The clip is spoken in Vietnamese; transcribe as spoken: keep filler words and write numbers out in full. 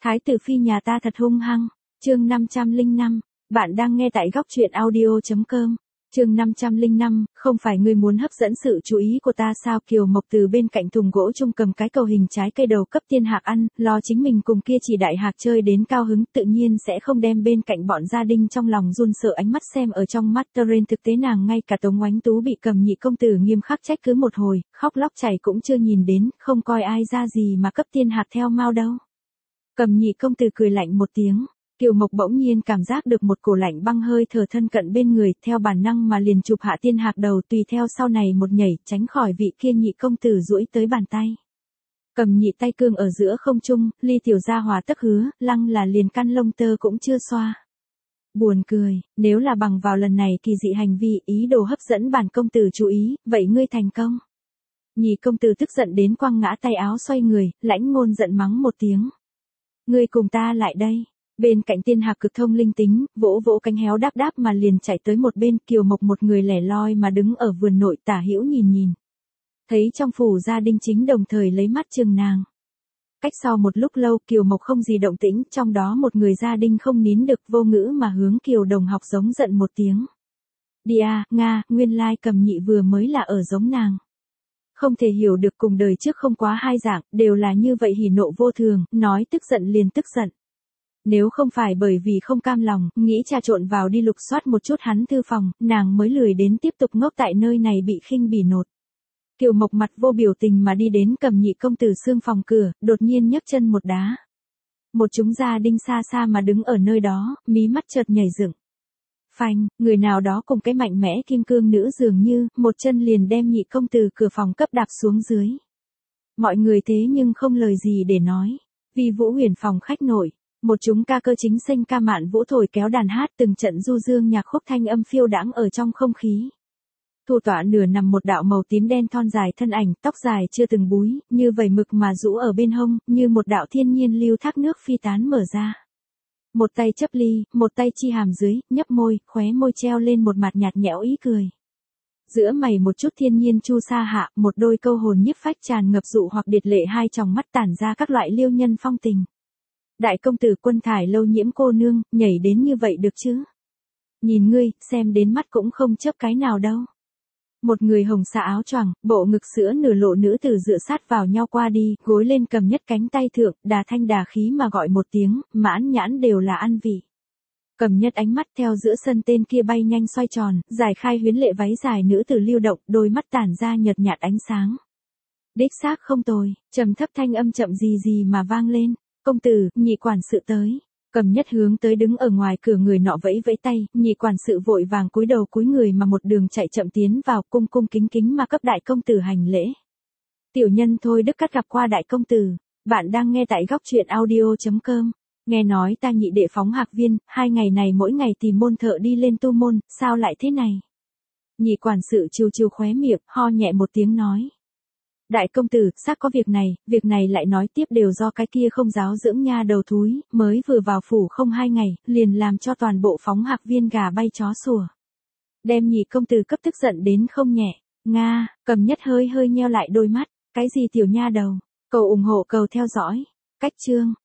Thái tử phi nhà ta thật hung hăng. Chương năm trăm lẻ năm, bạn đang nghe tại góc truyện audio chấm com. Chương năm trăm lẻ năm, không phải ngươi muốn hấp dẫn sự chú ý của ta sao? Kiều Mộc từ bên cạnh thùng gỗ chung cầm cái cầu hình trái cây đầu cấp tiên hạc ăn, lo chính mình cùng kia chỉ đại hạc chơi đến cao hứng, tự nhiên sẽ không đem bên cạnh bọn gia đình trong lòng run sợ ánh mắt xem ở trong mắt. Trên thực tế nàng ngay cả Tống Oánh Tú bị Cầm Nhị công tử nghiêm khắc trách cứ một hồi, khóc lóc chảy cũng chưa nhìn đến, không coi ai ra gì mà cấp tiên hạc theo mau đâu. Cầm Nhị công tử cười lạnh một tiếng. Kiều Mộc bỗng nhiên cảm giác được một cổ lạnh băng hơi thở thân cận bên người, theo bản năng mà liền chụp hạ tiên hạc đầu, tùy theo sau này một nhảy tránh khỏi vị kia Nhị công tử duỗi tới bàn tay. Cầm Nhị tay cương ở giữa không trung, ly tiểu gia hòa tức hứa, lăng là liền căn lông tơ cũng chưa xoa. Buồn cười, nếu là bằng vào lần này kỳ dị hành vi ý đồ hấp dẫn bản công tử chú ý, vậy ngươi thành công. Nhị công tử tức giận đến quăng ngã tay áo xoay người, lãnh ngôn giận mắng một tiếng. Ngươi cùng ta lại đây. Bên cạnh tiên hạc cực thông linh tính, vỗ vỗ cánh héo đáp đáp mà liền chạy tới một bên. Kiều Mộc một người lẻ loi mà đứng ở vườn nội tả hữu nhìn nhìn. Thấy trong phủ gia đình chính đồng thời lấy mắt chừng nàng. Cách sau một lúc lâu Kiều Mộc không gì động tĩnh, trong đó một người gia đình không nín được vô ngữ mà hướng Kiều Đồng học giống giận một tiếng. Đi à, Nga, nguyên lai Cầm Nhị vừa mới là ở giống nàng. Không thể hiểu được cùng đời trước không quá hai dạng, đều là như vậy hỉ nộ vô thường, nói tức giận liền tức giận. Nếu không phải bởi vì không cam lòng, nghĩ trà trộn vào đi lục soát một chút hắn thư phòng, nàng mới lười đến tiếp tục ngốc tại nơi này bị khinh bỉ nột. Kiều Mộc mặt vô biểu tình mà đi đến Cầm Nhị công tử xương phòng cửa, đột nhiên nhấc chân một đá. Một chúng gia đinh xa xa mà đứng ở nơi đó, mí mắt chợt nhảy dựng. Phanh, người nào đó cùng cái mạnh mẽ kim cương nữ dường như, một chân liền đem Nhị công tử cửa phòng cấp đạp xuống dưới. Mọi người thế nhưng không lời gì để nói. Vì Vũ Huyền phòng khách nội. Một chúng ca cơ chính xanh ca mạn vũ thổi kéo đàn hát, từng trận du dương nhạc khúc thanh âm phiêu đãng ở trong không khí. Thủ tọa nửa nằm một đạo màu tím đen thon dài thân ảnh, tóc dài chưa từng búi, như vẩy mực mà rũ ở bên hông, như một đạo thiên nhiên lưu thác nước phi tán mở ra. Một tay chấp ly, một tay chi hàm dưới, nhấp môi, khóe môi treo lên một mặt nhạt nhẽo ý cười. Giữa mày một chút thiên nhiên chu sa hạ, một đôi câu hồn nhiếp phách tràn ngập dụ hoặc điệt lệ hai tròng mắt tản ra các loại liêu nhân phong tình. Đại công tử Quân Thải Lâu Nhiễm cô nương, nhảy đến như vậy được chứ? Nhìn ngươi, xem đến mắt cũng không chớp cái nào đâu. Một người hồng xạ áo choàng, bộ ngực sữa nửa lộ nữ tử dựa sát vào nhau qua đi, gối lên cầm nhất cánh tay thượng, đà thanh đà khí mà gọi một tiếng, mãn nhãn đều là ăn vị. Cầm nhất ánh mắt theo giữa sân tên kia bay nhanh xoay tròn, giải khai huyến lệ váy dài nữ tử lưu động, đôi mắt tản ra nhợt nhạt ánh sáng. Đích xác không tồi, trầm thấp thanh âm chậm gì gì mà vang lên. Công tử, Nhị quản sự tới. Cầm nhất hướng tới đứng ở ngoài cửa người nọ vẫy vẫy tay, Nhị quản sự vội vàng cúi đầu cúi người mà một đường chạy chậm tiến vào, cung cung kính kính mà cấp đại công tử hành lễ. Tiểu nhân thôi Đức Cát gặp qua đại công tử, bạn đang nghe tại góc truyện audio chấm com. Nghe nói ta Nhị đệ phóng hạc viên, hai ngày này mỗi ngày tìm môn thợ đi lên tu môn, sao lại thế này? Nhị quản sự chiều chiều khóe miệng, ho nhẹ một tiếng nói. Đại công tử, xác có việc này, việc này lại nói tiếp đều do cái kia không giáo dưỡng nha đầu thúi, mới vừa vào phủ không hai ngày, liền làm cho toàn bộ phóng hạc viên gà bay chó sủa. Đem Nhị công tử cấp tức giận đến không nhẹ. Nga, Cầm nhất hơi hơi nheo lại đôi mắt, cái gì tiểu nha đầu, cầu ủng hộ cầu theo dõi, cách chương.